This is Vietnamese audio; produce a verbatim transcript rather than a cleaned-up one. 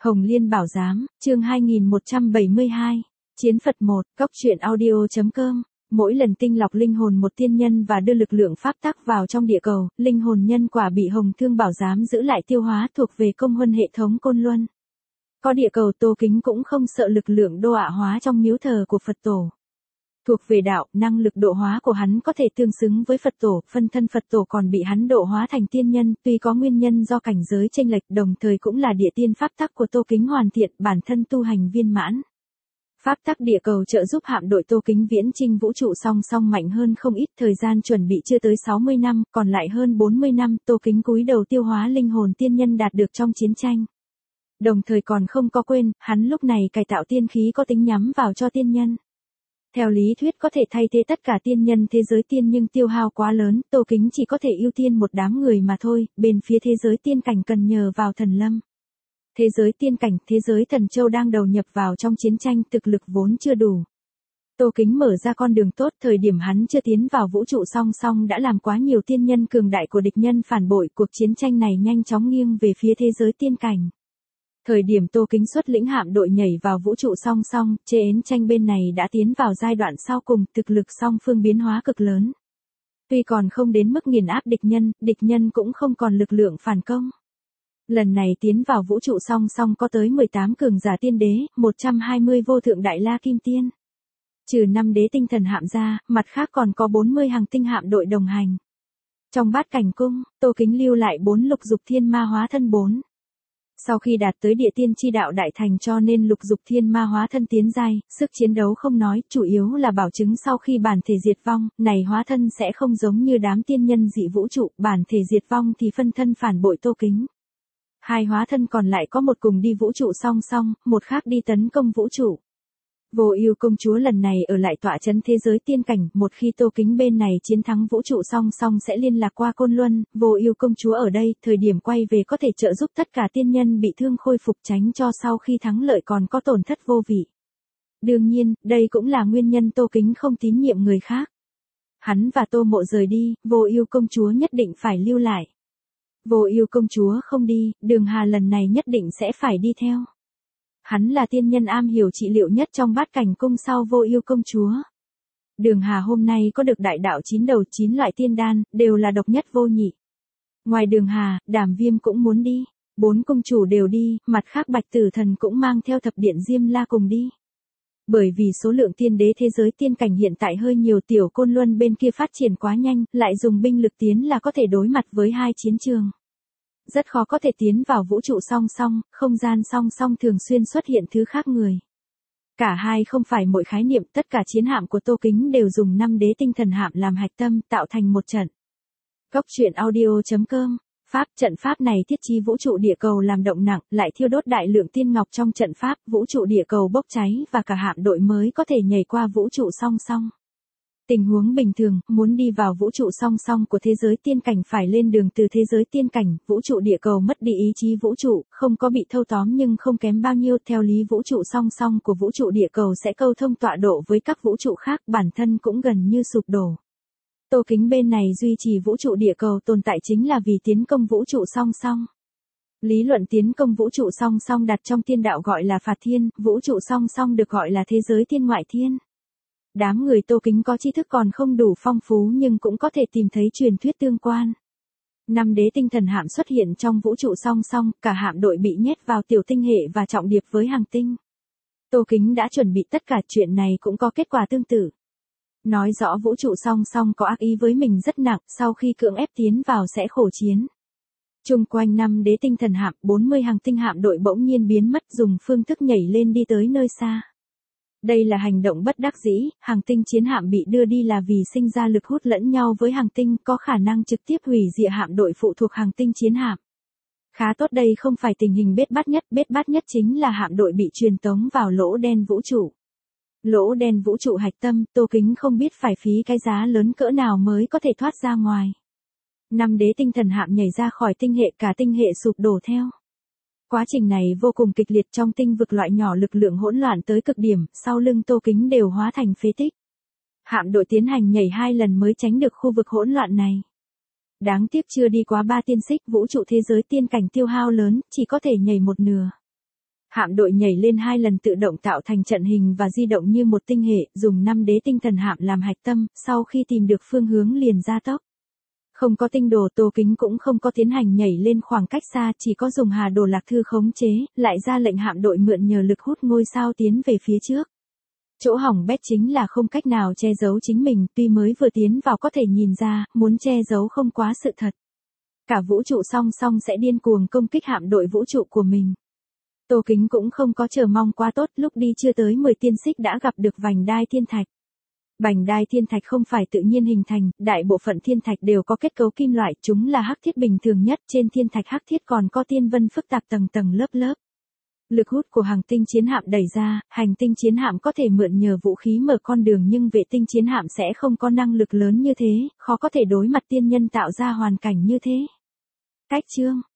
Hồng Liên Bảo Giám, chương hai nghìn một trăm bảy mươi hai. Chiến Phật một, Cóc truyện audio chấm com. Mỗi lần tinh lọc linh hồn một tiên nhân và đưa lực lượng pháp tắc vào trong địa cầu, linh hồn nhân quả bị Hồng Thương Bảo Giám giữ lại tiêu hóa thuộc về công huân hệ thống Côn Luân. Có địa cầu Tô Kính cũng không sợ lực lượng đô ạ hóa trong miếu thờ của Phật tổ. Thuộc về đạo, năng lực độ hóa của hắn có thể tương xứng với Phật tổ, phân thân Phật tổ còn bị hắn độ hóa thành tiên nhân, tuy có nguyên nhân do cảnh giới chênh lệch, đồng thời cũng là địa tiên pháp tắc của Tô Kính hoàn thiện, bản thân tu hành viên mãn. Pháp tắc địa cầu trợ giúp hạm đội Tô Kính viễn chinh vũ trụ song song mạnh hơn không ít, thời gian chuẩn bị chưa tới sáu mươi năm, còn lại hơn bốn mươi năm, Tô Kính cúi đầu tiêu hóa linh hồn tiên nhân đạt được trong chiến tranh. Đồng thời còn không có quên, hắn lúc này cải tạo tiên khí có tính nhắm vào cho tiên nhân. Theo lý thuyết có thể thay thế tất cả tiên nhân thế giới tiên nhưng tiêu hao quá lớn, Tô Kính chỉ có thể ưu tiên một đám người mà thôi, bên phía thế giới tiên cảnh cần nhờ vào thần lâm. Thế giới tiên cảnh, thế giới thần châu đang đầu nhập vào trong chiến tranh, thực lực vốn chưa đủ. Tô Kính mở ra con đường tốt, thời điểm hắn chưa tiến vào vũ trụ song song đã làm quá nhiều tiên nhân cường đại của địch nhân phản bội, cuộc chiến tranh này nhanh chóng nghiêng về phía thế giới tiên cảnh. Thời điểm Tô Kính xuất lĩnh hạm đội nhảy vào vũ trụ song song, chiến tranh bên này đã tiến vào giai đoạn sau cùng, thực lực song phương biến hóa cực lớn. Tuy còn không đến mức nghiền áp địch nhân, địch nhân cũng không còn lực lượng phản công. Lần này tiến vào vũ trụ song song có tới mười tám cường giả tiên đế, một trăm hai mươi vô thượng đại la kim tiên. Trừ năm đế tinh thần hạm ra, mặt khác còn có bốn mươi hàng tinh hạm đội đồng hành. Trong bát cảnh cung, Tô Kính lưu lại bốn lục dục thiên ma hóa thân bốn. Sau khi đạt tới địa tiên chi đạo đại thành cho nên lục dục thiên ma hóa thân tiến giai, sức chiến đấu không nói, chủ yếu là bảo chứng sau khi bản thể diệt vong, này hóa thân sẽ không giống như đám tiên nhân dị vũ trụ, bản thể diệt vong thì phân thân phản bội Tô Kính. Hai hóa thân còn lại có một cùng đi vũ trụ song song, một khác đi tấn công vũ trụ. Vô Ưu công chúa lần này ở lại tọa trấn thế giới tiên cảnh, một khi Tô Kính bên này chiến thắng vũ trụ song song sẽ liên lạc qua Côn Luân, Vô Ưu công chúa ở đây, thời điểm quay về có thể trợ giúp tất cả tiên nhân bị thương khôi phục, tránh cho sau khi thắng lợi còn có tổn thất vô vị. Đương nhiên, đây cũng là nguyên nhân Tô Kính không tín nhiệm người khác. Hắn và Tô Mộ rời đi, Vô Ưu công chúa nhất định phải lưu lại. Vô Ưu công chúa không đi, Đường Hà lần này nhất định sẽ phải đi theo. Hắn là tiên nhân am hiểu trị liệu nhất trong bát cảnh cung sau Vô Ưu công chúa. Đường Hà hôm nay có được đại đạo chín đầu chín loại tiên đan, đều là độc nhất vô nhị. Ngoài Đường Hà, Đàm Viêm cũng muốn đi, bốn cung chủ đều đi, mặt khác Bạch Tử Thần cũng mang theo thập điện Diêm La cùng đi. Bởi vì số lượng tiên đế thế giới tiên cảnh hiện tại hơi nhiều, tiểu Côn Luân bên kia phát triển quá nhanh, lại dùng binh lực tiến là có thể đối mặt với hai chiến trường. Rất khó có thể tiến vào vũ trụ song song, không gian song song thường xuyên xuất hiện thứ khác người. Cả hai không phải mỗi khái niệm, tất cả chiến hạm của Tô Kính đều dùng năm đế tinh thần hạm làm hạch tâm, tạo thành một trận. Cóc truyện audio chấm com. Pháp trận pháp này thiết chi vũ trụ địa cầu làm động nặng, lại thiêu đốt đại lượng tiên ngọc trong trận pháp, vũ trụ địa cầu bốc cháy và cả hạm đội mới có thể nhảy qua vũ trụ song song. Tình huống bình thường, muốn đi vào vũ trụ song song của thế giới tiên cảnh phải lên đường từ thế giới tiên cảnh, vũ trụ địa cầu mất đi ý chí vũ trụ, không có bị thâu tóm nhưng không kém bao nhiêu, theo lý vũ trụ song song của vũ trụ địa cầu sẽ câu thông tọa độ với các vũ trụ khác, bản thân cũng gần như sụp đổ. Tô Kính bên này duy trì vũ trụ địa cầu tồn tại chính là vì tiến công vũ trụ song song. Lý luận tiến công vũ trụ song song đặt trong tiên đạo gọi là phạt thiên, vũ trụ song song được gọi là thế giới tiên ngoại thiên. Đám người Tô Kính có tri thức còn không đủ phong phú nhưng cũng có thể tìm thấy truyền thuyết tương quan. Năm đế tinh thần hạm xuất hiện trong vũ trụ song song, cả hạm đội bị nhét vào tiểu tinh hệ và trọng điệp với hàng tinh. Tô Kính đã chuẩn bị tất cả, chuyện này cũng có kết quả tương tự. Nói rõ vũ trụ song song có ác ý với mình rất nặng, sau khi cưỡng ép tiến vào sẽ khổ chiến. Chung quanh năm đế tinh thần hạm, bốn mươi hàng tinh hạm đội bỗng nhiên biến mất, dùng phương thức nhảy lên đi tới nơi xa. Đây là hành động bất đắc dĩ, hàng tinh chiến hạm bị đưa đi là vì sinh ra lực hút lẫn nhau với hàng tinh, có khả năng trực tiếp hủy diệt hạm đội phụ thuộc hàng tinh chiến hạm. Khá tốt, đây không phải tình hình bết bát nhất, bết bát nhất chính là hạm đội bị truyền tống vào lỗ đen vũ trụ. Lỗ đen vũ trụ hạch tâm, Tô Kính không biết phải phí cái giá lớn cỡ nào mới có thể thoát ra ngoài. Năm đế tinh thần hạm nhảy ra khỏi tinh hệ, cả tinh hệ sụp đổ theo. Quá trình này vô cùng kịch liệt, trong tinh vực loại nhỏ lực lượng hỗn loạn tới cực điểm, sau lưng Tô Kính đều hóa thành phế tích. Hạm đội tiến hành nhảy hai lần mới tránh được khu vực hỗn loạn này. Đáng tiếc chưa đi quá ba tiên xích, vũ trụ thế giới tiên cảnh tiêu hao lớn, chỉ có thể nhảy một nửa. Hạm đội nhảy lên hai lần tự động tạo thành trận hình và di động như một tinh hệ, dùng năm đế tinh thần hạm làm hạch tâm, sau khi tìm được phương hướng liền gia tốc. Không có tinh đồ, Tô Kính cũng không có tiến hành nhảy lên khoảng cách xa, chỉ có dùng Hà Đồ Lạc Thư khống chế, lại ra lệnh hạm đội mượn nhờ lực hút ngôi sao tiến về phía trước. Chỗ hỏng bét chính là không cách nào che giấu chính mình, tuy mới vừa tiến vào có thể nhìn ra, muốn che giấu không quá sự thật. Cả vũ trụ song song sẽ điên cuồng công kích hạm đội vũ trụ của mình. Tô Kính cũng không có chờ mong quá tốt, lúc đi chưa tới mười tiên xích đã gặp được vành đai thiên thạch. Vành đai thiên thạch không phải tự nhiên hình thành, đại bộ phận thiên thạch đều có kết cấu kim loại, chúng là hắc thiết bình thường nhất, trên thiên thạch hắc thiết còn có tiên vân phức tạp tầng tầng lớp lớp. Lực hút của hành tinh chiến hạm đẩy ra, hành tinh chiến hạm có thể mượn nhờ vũ khí mở con đường nhưng vệ tinh chiến hạm sẽ không có năng lực lớn như thế, khó có thể đối mặt tiên nhân tạo ra hoàn cảnh như thế. Cách chương